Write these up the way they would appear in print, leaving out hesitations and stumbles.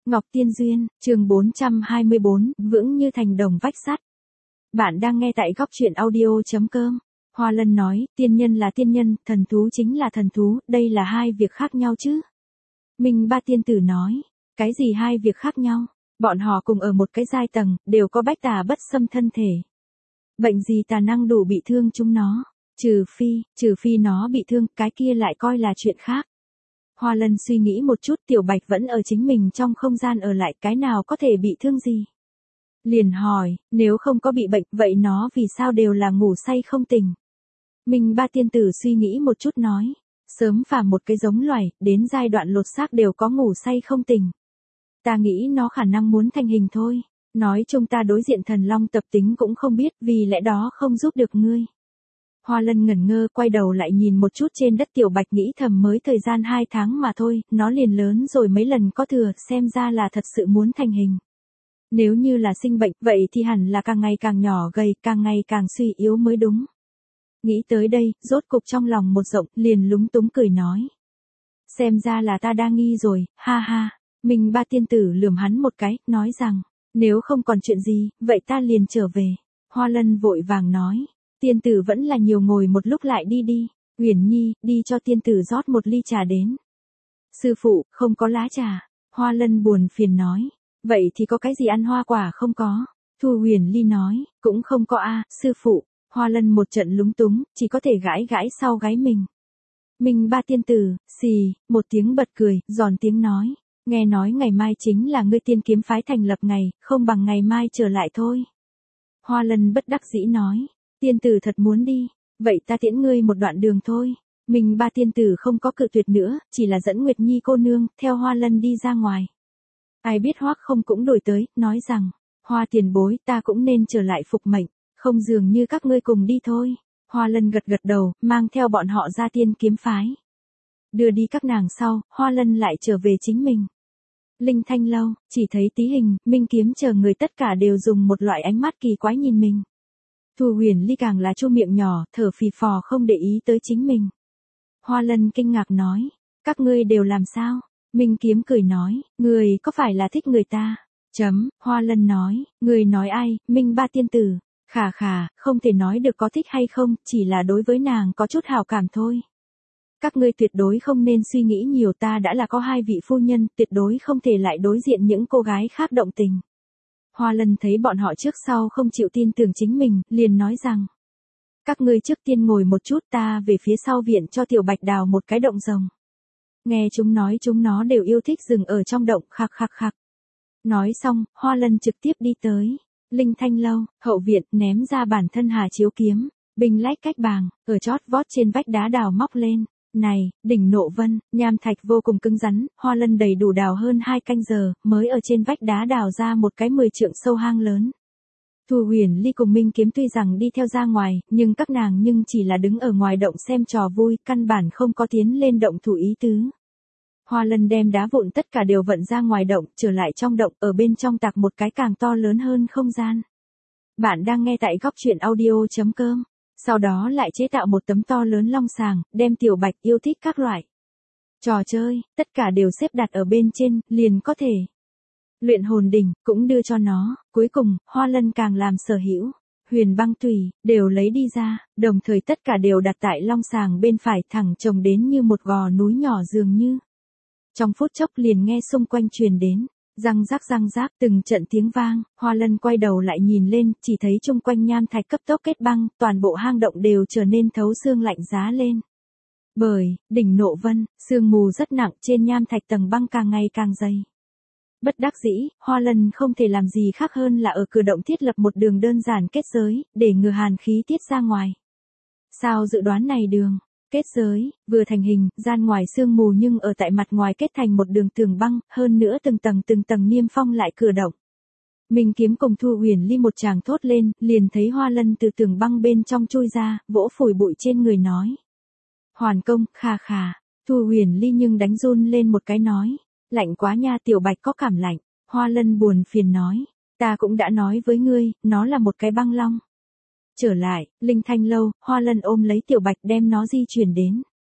Ngọc Tiên Duyên, chương 424, vững như thành đồng vách sắt. Bạn đang nghe tại góc truyện audio.com. Hoa Lân nói, tiên nhân là tiên nhân, thần thú chính là thần thú, đây là hai việc khác nhau chứ. Minh Ba tiên tử nói, cái gì hai việc khác nhau, bọn họ cùng ở một cái giai tầng, đều có bách tà bất xâm thân thể. Bệnh gì tà năng đủ bị thương chúng nó, trừ phi nó bị thương, cái kia lại coi là chuyện khác. Hoa Lân suy nghĩ một chút, Tiểu Bạch vẫn ở chính mình trong không gian ở lại, cái nào có thể bị thương gì. Liền hỏi, nếu không có bị bệnh, vậy nó vì sao đều là ngủ say không tỉnh. Minh Ba tiên tử suy nghĩ một chút nói, sớm phàm một cái giống loài, đến giai đoạn lột xác đều có ngủ say không tỉnh. Ta nghĩ nó khả năng muốn thành hình thôi, nói chung ta đối diện thần long tập tính cũng không biết, vì lẽ đó không giúp được ngươi. Hoa Lân ngẩn ngơ, quay đầu lại nhìn một chút trên đất, Tiểu Bạch nghĩ thầm mới thời gian 2 tháng mà thôi, nó liền lớn rồi mấy lần có thừa, xem ra là thật sự muốn thành hình. Nếu như là sinh bệnh, vậy thì hẳn là càng ngày càng nhỏ gầy, càng ngày càng suy yếu mới đúng. Nghĩ tới đây, rốt cục trong lòng một rộng, liền lúng túng cười nói. Xem ra là ta đa nghi rồi, ha ha. Minh Ba tiên tử lườm hắn một cái, nói rằng, nếu không còn chuyện gì, vậy ta liền trở về. Hoa Lân vội vàng nói. Tiên tử vẫn là nhiều ngồi một lúc lại đi. Uyển Nhi, đi cho tiên tử rót một ly trà đến. Sư phụ, không có lá trà. Hoa Lân buồn phiền nói. Vậy thì có cái gì ăn hoa quả không có? Thu Huyền Ly nói, cũng không có a, sư phụ. Hoa Lân một trận lúng túng, chỉ có thể gãi gãi sau gáy mình. Minh Ba tiên tử, xì, một tiếng bật cười, giòn tiếng nói. Nghe nói ngày mai chính là ngươi Tiên Kiếm phái thành lập ngày, không bằng ngày mai trở lại thôi. Hoa Lân bất đắc dĩ nói. Tiên tử thật muốn đi, vậy ta tiễn ngươi một đoạn đường thôi. Minh Ba tiên tử không có cự tuyệt nữa, chỉ là dẫn Nguyệt Nhi cô nương, theo Hoa Lân đi ra ngoài. Ai biết Hoắc Không cũng đổi tới, nói rằng, Hoa tiền bối, ta cũng nên trở lại phục mệnh, không dường như các ngươi cùng đi thôi. Hoa Lân gật gật đầu, mang theo bọn họ ra Tiên Kiếm phái. Đưa đi các nàng sau, Hoa Lân lại trở về chính mình. Linh Thanh lâu, chỉ thấy Tí Hình, Minh Kiếm chờ người tất cả đều dùng một loại ánh mắt kỳ quái nhìn mình. Thu Huyền Ly càng là chu miệng nhỏ, thở phì phò không để ý tới chính mình. Hoa Lân kinh ngạc nói, các ngươi đều làm sao? Minh Kiếm cười nói, người có phải là thích người ta? Hoa Lân nói, người nói ai? Minh Ba tiên tử. Khà, không thể nói được có thích hay không, chỉ là đối với nàng có chút hảo cảm thôi. Các ngươi tuyệt đối không nên suy nghĩ nhiều, ta đã là có 2 vị phu nhân, tuyệt đối không thể lại đối diện những cô gái khác động tình. Hoa Lân thấy bọn họ trước sau không chịu tin tưởng chính mình, liền nói rằng. Các ngươi trước tiên ngồi một chút, ta về phía sau viện cho Tiểu Bạch đào một cái động rồng. Nghe chúng nói chúng nó đều yêu thích dừng ở trong động, khạc. Nói xong, Hoa Lân trực tiếp đi tới. Linh Thanh lâu, hậu viện, ném ra bản thân Hà Chiếu kiếm, binh lách cách bàng, ở chót vót trên vách đá đào móc lên. Này, đỉnh Nộ Vân, nham thạch vô cùng cứng rắn, Hoa Lân đầy đủ đào hơn 2 canh giờ, mới ở trên vách đá đào ra một cái 10 trượng sâu hang lớn. Thu Huyền Ly cùng Minh Kiếm tuy rằng đi theo ra ngoài, nhưng các nàng chỉ là đứng ở ngoài động xem trò vui, căn bản không có tiến lên động thủ ý tứ. Hoa Lân đem đá vụn tất cả đều vận ra ngoài động, trở lại trong động, ở bên trong tạc một cái càng to lớn hơn không gian. Bạn đang nghe tại góc truyện audio.com. Sau đó lại chế tạo một tấm to lớn long sàng, đem Tiểu Bạch yêu thích các loại trò chơi, tất cả đều xếp đặt ở bên trên, liền có thể luyện hồn đỉnh, cũng đưa cho nó. Cuối cùng, Hoa Lân càng làm sở hữu huyền băng tùy, đều lấy đi ra, đồng thời tất cả đều đặt tại long sàng bên phải, thẳng chồng đến như một gò núi nhỏ dường như. Trong phút chốc liền nghe xung quanh truyền đến răng rác từng trận tiếng vang. Hoa Lân quay đầu lại nhìn lên, chỉ thấy chung quanh nham thạch cấp tốc kết băng, toàn bộ hang động đều trở nên thấu xương lạnh giá lên. Bởi đỉnh Nộ Vân, sương mù rất nặng, trên nham thạch tầng băng càng ngày càng dày. Bất đắc dĩ, Hoa Lân không thể làm gì khác hơn là ở cửa động thiết lập một đường đơn giản kết giới, để ngừa hàn khí tiết ra ngoài. Sao dự đoán này đường kết giới vừa thành hình, gian ngoài sương mù nhưng ở tại mặt ngoài kết thành một đường tường băng, hơn nữa từng tầng niêm phong lại cửa động. Minh Kiếm cùng Thu Huyền Ly một tràng thốt lên, liền thấy Hoa Lân từ tường băng bên trong chui ra, vỗ phủi bụi trên người nói. Hoàn công, khà. Thu Huyền Ly nhưng đánh run lên một cái nói. Lạnh quá nha, Tiểu Bạch có cảm lạnh. Hoa Lân buồn phiền nói. Ta cũng đã nói với ngươi, nó là một cái băng long. Trở lại, Linh Thanh lâu, Hoa Lân ôm lấy Tiểu Bạch đem nó di chuyển đến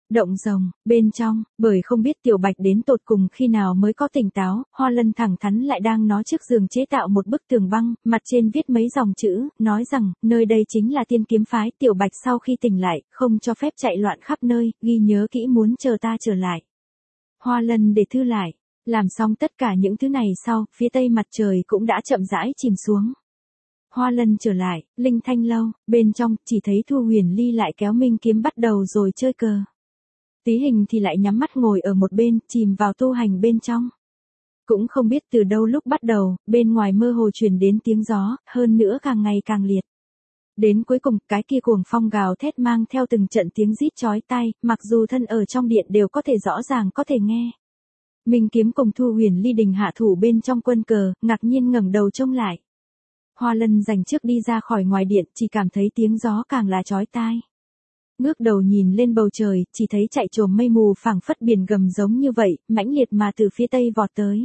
Động rồng, bên trong, bởi không biết Tiểu Bạch đến tột cùng khi nào mới có tỉnh táo, Hoa Lân thẳng thắn lại đang nó trước giường chế tạo một bức tường băng, mặt trên viết mấy dòng chữ, nói rằng, nơi đây chính là Tiên Kiếm Phái, Tiểu Bạch sau khi tỉnh lại, không cho phép chạy loạn khắp nơi, ghi nhớ kỹ muốn chờ ta trở lại. Hoa Lân để thư lại, làm xong tất cả những thứ này sau, phía tây mặt trời cũng đã chậm rãi chìm xuống. Hoa Lân trở lại, Linh Thanh lâu, bên trong, chỉ thấy Thu Huyền Ly lại kéo Minh Kiếm bắt đầu rồi chơi cờ. Tí Hình thì lại nhắm mắt ngồi ở một bên, chìm vào tu hành bên trong. Cũng không biết từ đâu lúc bắt đầu, bên ngoài mơ hồ truyền đến tiếng gió, hơn nữa càng ngày càng liệt. Đến cuối cùng, cái kia cuồng phong gào thét mang theo từng trận tiếng rít chói tai, mặc dù thân ở trong điện đều có thể rõ ràng có thể nghe. Minh Kiếm cùng Thu Huyền Ly đình hạ thủ bên trong quân cờ, ngạc nhiên ngẩng đầu trông lại. Hoa Lân dành trước đi ra khỏi ngoài điện, chỉ cảm thấy tiếng gió càng là chói tai. Ngước đầu nhìn lên bầu trời, chỉ thấy chạy trồm mây mù phảng phất biển gầm giống như vậy, mãnh liệt mà từ phía tây vọt tới.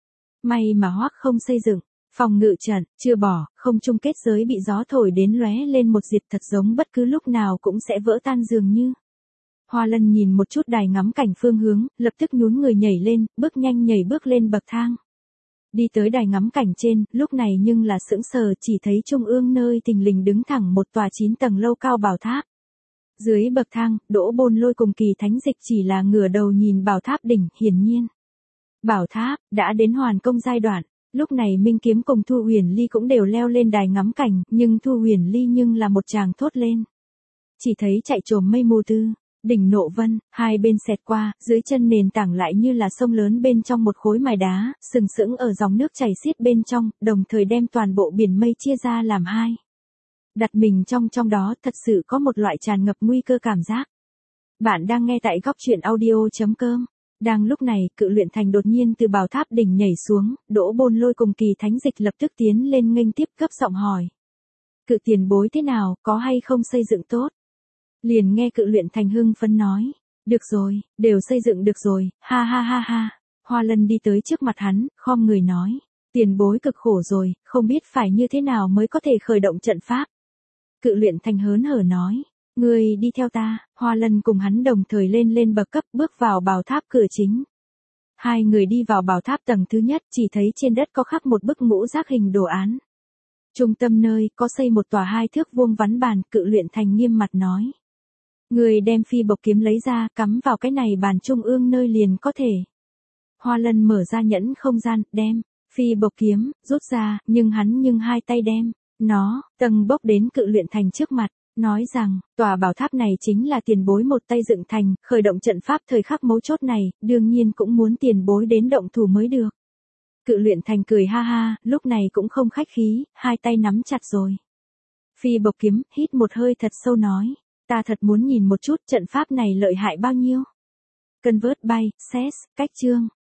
May mà Hoắc Không xây dựng phòng ngự trận, chưa bỏ, không chung kết giới bị gió thổi đến lóe lên một diệt thật giống bất cứ lúc nào cũng sẽ vỡ tan dường như. Hoa Lân nhìn một chút đài ngắm cảnh phương hướng, lập tức nhún người nhảy lên, bước nhanh nhảy bước lên bậc thang. Đi tới đài ngắm cảnh trên, lúc này nhưng là sững sờ chỉ thấy trung ương nơi thình lình đứng thẳng một tòa 9 tầng lâu cao bảo tháp. Dưới bậc thang, Đỗ Bôn Lôi cùng Kỳ Thánh Dịch chỉ là ngửa đầu nhìn bảo tháp đỉnh, hiển nhiên. Bảo tháp, đã đến hoàn công giai đoạn, lúc này Minh Kiếm cùng Thu Huyền Ly cũng đều leo lên đài ngắm cảnh, nhưng Thu Huyền Ly nhưng là một tràng thốt lên. Chỉ thấy chạy trồm mây mù tư, đỉnh nộ vân, hai bên xẹt qua, dưới chân nền tảng lại như là sông lớn bên trong một khối mài đá, sừng sững ở dòng nước chảy xiết bên trong, đồng thời đem toàn bộ biển mây chia ra làm hai. Đặt mình trong đó thật sự có một loại tràn ngập nguy cơ cảm giác. Bạn đang nghe tại góc truyện audio.com. Đang lúc này, Cự Luyện Thành đột nhiên từ bảo tháp đỉnh nhảy xuống, Đỗ Bôn Lôi cùng Kỳ Thánh Dịch lập tức tiến lên nghênh tiếp gấp giọng hỏi. Cự tiền bối thế nào, có hay không xây dựng tốt? Liền nghe Cự Luyện Thành hưng phấn nói. Được rồi, đều xây dựng được rồi, ha ha ha ha. Hoa Lân đi tới trước mặt hắn, khom người nói. Tiền bối cực khổ rồi, không biết phải như thế nào mới có thể khởi động trận pháp. Cự Luyện Thành hớn hở nói. Ngươi đi theo ta, Hoa Lân cùng hắn đồng thời lên bậc cấp bước vào bảo tháp cửa chính. Hai người đi vào bảo tháp tầng thứ nhất chỉ thấy trên đất có khắc một bức ngũ giác hình đồ án. Trung tâm nơi có xây một tòa 2 thước vuông vắn bàn, Cự Luyện Thành nghiêm mặt nói. Người đem phi bộc kiếm lấy ra, cắm vào cái này bàn trung ương nơi liền có thể. Hoa Lân mở ra nhẫn không gian, đem phi bộc kiếm rút ra, nhưng hai tay đem nó tầng bốc đến Cự Luyện Thành trước mặt, nói rằng, tòa bảo tháp này chính là tiền bối một tay dựng thành, khởi động trận pháp thời khắc mấu chốt này, đương nhiên cũng muốn tiền bối đến động thủ mới được. Cự Luyện Thành cười ha ha, lúc này cũng không khách khí, hai tay nắm chặt rồi. Phi bộc kiếm, hít một hơi thật sâu nói, ta thật muốn nhìn một chút trận pháp này lợi hại bao nhiêu. Convert by, Ses, cách chương.